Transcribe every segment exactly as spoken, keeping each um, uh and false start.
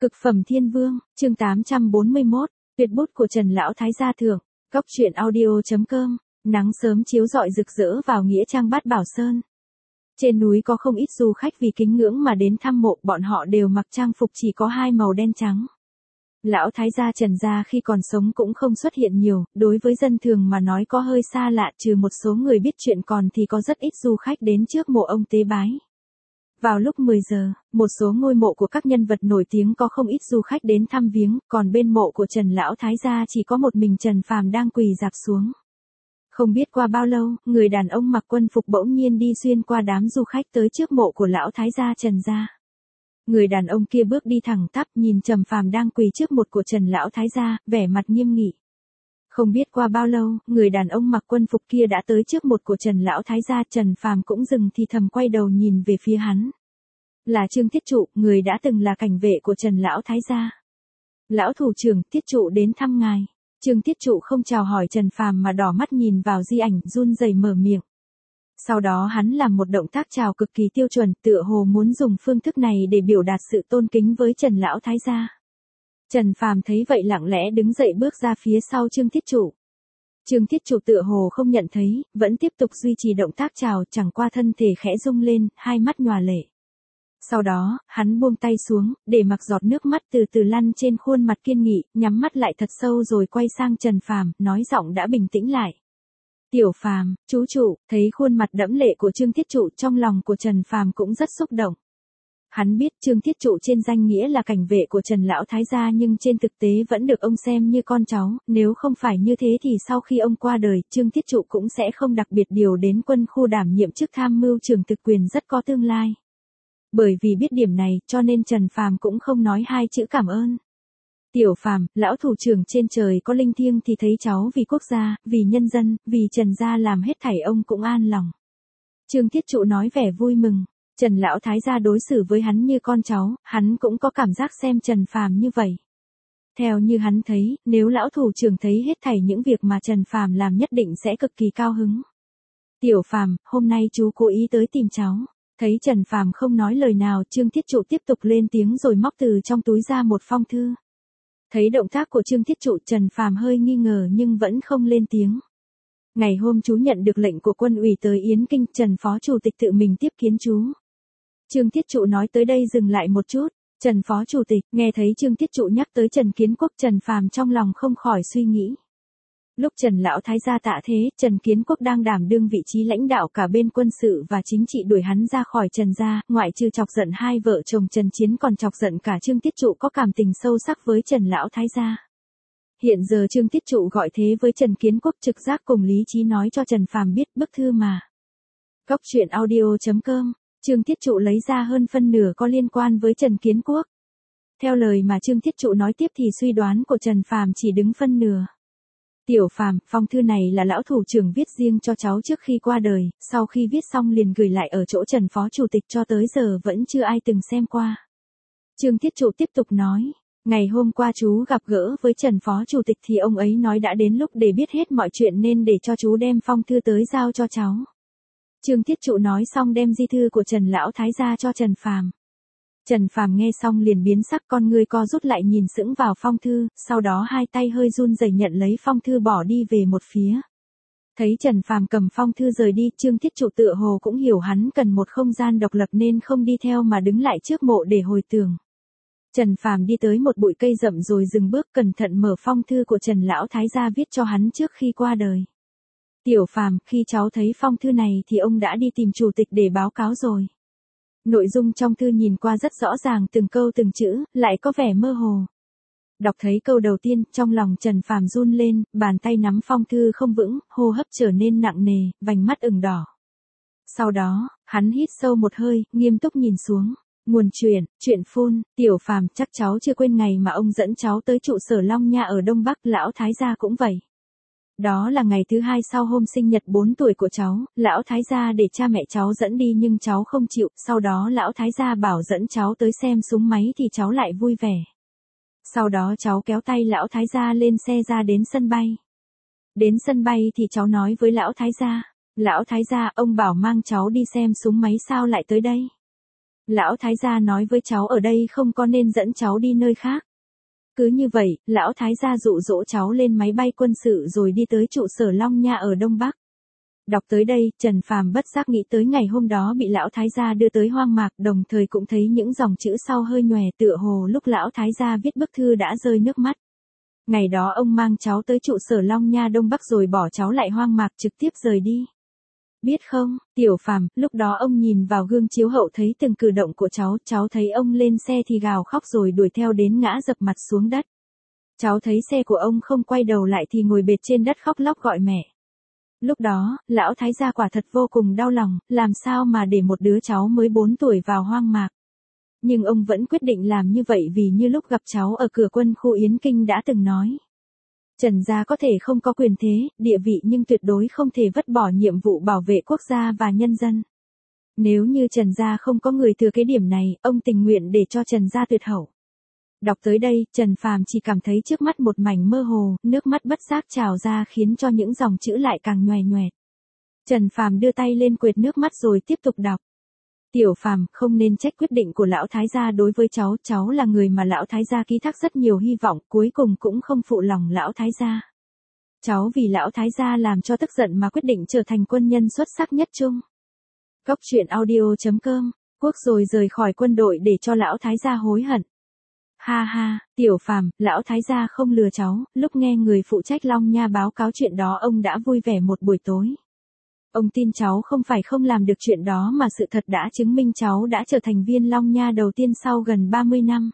Cực phẩm thiên vương, chương tám trăm bốn mươi mốt, tuyệt bút của Trần Lão Thái Gia thưởng, góc truyện audio.com, nắng sớm chiếu rọi rực rỡ vào nghĩa trang Bát Bảo Sơn. Trên núi có không ít du khách vì kính ngưỡng mà đến thăm mộ, bọn họ đều mặc trang phục chỉ có hai màu đen trắng. Lão Thái gia Trần gia khi còn sống cũng không xuất hiện nhiều, đối với dân thường mà nói có hơi xa lạ, trừ một số người biết chuyện còn thì có rất ít du khách đến trước mộ ông tế bái. Vào lúc mười giờ, một số ngôi mộ của các nhân vật nổi tiếng có không ít du khách đến thăm viếng, còn bên mộ của Trần Lão Thái gia chỉ có một mình Trần Phàm đang quỳ rạp xuống. Không biết qua bao lâu, người đàn ông mặc quân phục bỗng nhiên đi xuyên qua đám du khách tới trước mộ của Lão Thái gia Trần gia. Người đàn ông kia bước đi thẳng tắp nhìn Trần Phàm đang quỳ trước mộ của Trần Lão Thái gia, vẻ mặt nghiêm nghị. Không biết qua bao lâu, người đàn ông mặc quân phục kia đã tới trước mộ của Trần Lão Thái gia, Trần Phàm cũng dừng thì thầm quay đầu nhìn về phía hắn. Là Trương Thiết Trụ, người đã từng là cảnh vệ của Trần Lão Thái gia. Lão thủ trưởng, Thiết Trụ đến thăm ngài. Trương Thiết Trụ không chào hỏi Trần Phàm mà đỏ mắt nhìn vào di ảnh, run rẩy mở miệng. Sau đó hắn làm một động tác chào cực kỳ tiêu chuẩn, tựa hồ muốn dùng phương thức này để biểu đạt sự tôn kính với Trần Lão Thái gia. Trần Phàm thấy vậy lặng lẽ đứng dậy bước ra phía sau Trương Thiết Trụ. Trương Thiết Trụ tựa hồ không nhận thấy, vẫn tiếp tục duy trì động tác chào, chẳng qua thân thể khẽ rung lên, hai mắt nhòa lệ. Sau đó, hắn buông tay xuống, để mặc giọt nước mắt từ từ lăn trên khuôn mặt kiên nghị, nhắm mắt lại thật sâu rồi quay sang Trần Phàm, nói giọng đã bình tĩnh lại. Tiểu Phàm, chú Trụ, thấy khuôn mặt đẫm lệ của Trương Thiết Trụ, trong lòng của Trần Phàm cũng rất xúc động. Hắn biết Trương Thiết Trụ trên danh nghĩa là cảnh vệ của Trần Lão Thái gia nhưng trên thực tế vẫn được ông xem như con cháu, nếu không phải như thế thì sau khi ông qua đời, Trương Thiết Trụ cũng sẽ không đặc biệt điều đến quân khu đảm nhiệm chức tham mưu trưởng thực quyền rất có tương lai. Bởi vì biết điểm này, cho nên Trần Phàm cũng không nói hai chữ cảm ơn. Tiểu Phàm, lão thủ trưởng trên trời có linh thiêng thì thấy cháu vì quốc gia, vì nhân dân, vì Trần gia làm hết thảy ông cũng an lòng. Trương Thiết Trụ nói vẻ vui mừng. Trần Lão Thái gia đối xử với hắn như con cháu, hắn cũng có cảm giác xem Trần Phàm như vậy. Theo như hắn thấy, nếu lão thủ trưởng thấy hết thảy những việc mà Trần Phàm làm nhất định sẽ cực kỳ cao hứng. Tiểu Phàm, hôm nay chú cố ý tới tìm cháu. Thấy Trần Phàm không nói lời nào, Trương Thiết Trụ tiếp tục lên tiếng rồi móc từ trong túi ra một phong thư. Thấy động tác của Trương Thiết Trụ, Trần Phàm hơi nghi ngờ nhưng vẫn không lên tiếng. Ngày hôm chú nhận được lệnh của quân ủy tới Yến Kinh, Trần Phó Chủ tịch tự mình tiếp kiến chú. Trương Thiết Trụ nói tới đây dừng lại một chút. Trần Phó Chủ tịch, nghe thấy Trương Thiết Trụ nhắc tới Trần Kiến Quốc, Trần Phàm trong lòng không khỏi suy nghĩ. Lúc Trần Lão Thái gia tạ thế, Trần Kiến Quốc đang đảm đương vị trí lãnh đạo cả bên quân sự và chính trị, đuổi hắn ra khỏi Trần gia, ngoại trừ chọc giận hai vợ chồng Trần Chiến còn chọc giận cả Trương Thiết Trụ có cảm tình sâu sắc với Trần Lão Thái gia. Hiện giờ Trương Thiết Trụ gọi thế với Trần Kiến Quốc, trực giác cùng lý trí nói cho Trần Phàm biết bức thư mà. Góc truyện audio.com, Trương Thiết Trụ lấy ra hơn phân nửa có liên quan với Trần Kiến Quốc. Theo lời mà Trương Thiết Trụ nói tiếp thì suy đoán của Trần Phàm chỉ đứng phân nửa. Tiểu Phàm, phong thư này là lão thủ trưởng viết riêng cho cháu trước khi qua đời, sau khi viết xong liền gửi lại ở chỗ Trần Phó Chủ tịch, cho tới giờ vẫn chưa ai từng xem qua. Trương Thiết Trụ tiếp tục nói, ngày hôm qua chú gặp gỡ với Trần Phó Chủ tịch thì ông ấy nói đã đến lúc để biết hết mọi chuyện nên để cho chú đem phong thư tới giao cho cháu. Trương Thiết Trụ nói xong đem di thư của Trần Lão Thái gia cho Trần Phàm. Trần Phàm nghe xong liền biến sắc, con ngươi co rút lại nhìn sững vào phong thư, sau đó hai tay hơi run rẩy nhận lấy phong thư bỏ đi về một phía. Thấy Trần Phàm cầm phong thư rời đi, Trương Thiết Trụ tựa hồ cũng hiểu hắn cần một không gian độc lập nên không đi theo mà đứng lại trước mộ để hồi tưởng. Trần Phàm đi tới một bụi cây rậm rồi dừng bước, cẩn thận mở phong thư của Trần Lão Thái gia viết cho hắn trước khi qua đời. Tiểu Phàm, khi cháu thấy phong thư này thì ông đã đi tìm chủ tịch để báo cáo rồi. Nội dung trong thư nhìn qua rất rõ ràng, từng câu từng chữ, lại có vẻ mơ hồ. Đọc thấy câu đầu tiên, trong lòng Trần Phàm run lên, bàn tay nắm phong thư không vững, hô hấp trở nên nặng nề, vành mắt ửng đỏ. Sau đó, hắn hít sâu một hơi, nghiêm túc nhìn xuống. Nguồn chuyện, chuyện phun, Tiểu Phàm, chắc cháu chưa quên ngày mà ông dẫn cháu tới trụ sở Long Nha ở Đông Bắc, Lão Thái gia cũng vậy. Đó là ngày thứ hai sau hôm sinh nhật bốn tuổi của cháu, Lão Thái gia để cha mẹ cháu dẫn đi nhưng cháu không chịu, sau đó Lão Thái gia bảo dẫn cháu tới xem súng máy thì cháu lại vui vẻ. Sau đó cháu kéo tay Lão Thái gia lên xe ra đến sân bay. Đến sân bay thì cháu nói với Lão Thái gia, Lão Thái gia, ông bảo mang cháu đi xem súng máy sao lại tới đây? Lão thái gia nói với cháu ở đây không có nên dẫn cháu đi nơi khác. Cứ như vậy, lão thái gia dụ dỗ cháu lên máy bay quân sự rồi đi tới trụ sở Long Nha ở Đông Bắc. Đọc tới đây, Trần Phàm bất giác nghĩ tới ngày hôm đó bị lão thái gia đưa tới hoang mạc, đồng thời cũng thấy những dòng chữ sau hơi nhòe, tựa hồ lúc lão thái gia viết bức thư đã rơi nước mắt. Ngày đó ông mang cháu tới trụ sở Long Nha Đông Bắc rồi bỏ cháu lại hoang mạc trực tiếp rời đi. Biết không, Tiểu Phàm, lúc đó ông nhìn vào gương chiếu hậu thấy từng cử động của cháu, cháu thấy ông lên xe thì gào khóc rồi đuổi theo đến ngã dập mặt xuống đất. Cháu thấy xe của ông không quay đầu lại thì ngồi bệt trên đất khóc lóc gọi mẹ. Lúc đó, lão thái gia quả thật vô cùng đau lòng, làm sao mà để một đứa cháu mới bốn tuổi vào hoang mạc. Nhưng ông vẫn quyết định làm như vậy vì như lúc gặp cháu ở cửa quân khu Yến Kinh đã từng nói. Trần gia có thể không có quyền thế, địa vị nhưng tuyệt đối không thể vứt bỏ nhiệm vụ bảo vệ quốc gia và nhân dân. Nếu như Trần gia không có người thừa cái điểm này, ông tình nguyện để cho Trần gia tuyệt hậu. Đọc tới đây, Trần Phàm chỉ cảm thấy trước mắt một mảnh mơ hồ, nước mắt bất giác trào ra khiến cho những dòng chữ lại càng nhoè nhoẹt. Trần Phàm đưa tay lên quệt nước mắt rồi tiếp tục đọc. Tiểu Phàm, không nên trách quyết định của lão thái gia đối với cháu, cháu là người mà lão thái gia ký thác rất nhiều hy vọng, cuối cùng cũng không phụ lòng lão thái gia. Cháu vì lão thái gia làm cho tức giận mà quyết định trở thành quân nhân xuất sắc nhất chung. Góc truyện audio chấm com, Quốc rồi rời khỏi quân đội để cho lão thái gia hối hận. Ha ha, Tiểu Phàm, lão thái gia không lừa cháu, lúc nghe người phụ trách Long Nha báo cáo chuyện đó ông đã vui vẻ một buổi tối. Ông tin cháu không phải không làm được chuyện đó mà sự thật đã chứng minh cháu đã trở thành viên Long Nha đầu tiên sau gần ba mươi năm.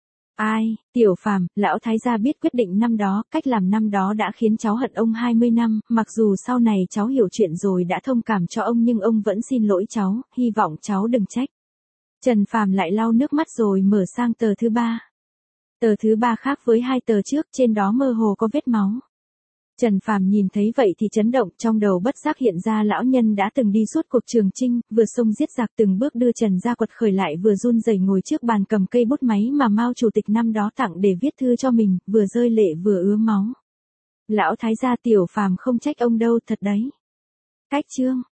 Ai, Tiểu Phàm, lão thái gia biết quyết định năm đó, cách làm năm đó đã khiến cháu hận ông hai mươi năm, mặc dù sau này cháu hiểu chuyện rồi đã thông cảm cho ông nhưng ông vẫn xin lỗi cháu, hy vọng cháu đừng trách. Trần Phàm lại lau nước mắt rồi mở sang tờ thứ ba. Tờ thứ ba khác với hai tờ trước, trên đó mơ hồ có vết máu. Trần Phàm nhìn thấy vậy thì chấn động, trong đầu bất giác hiện ra lão nhân đã từng đi suốt cuộc Trường Chinh, vừa xông giết giặc từng bước đưa Trần gia quật khởi lại, vừa run rẩy ngồi trước bàn cầm cây bút máy mà Mao chủ tịch năm đó tặng để viết thư cho mình, vừa rơi lệ vừa ứa máu. Lão thái gia Tiểu Phàm không trách ông đâu, thật đấy. Cách chương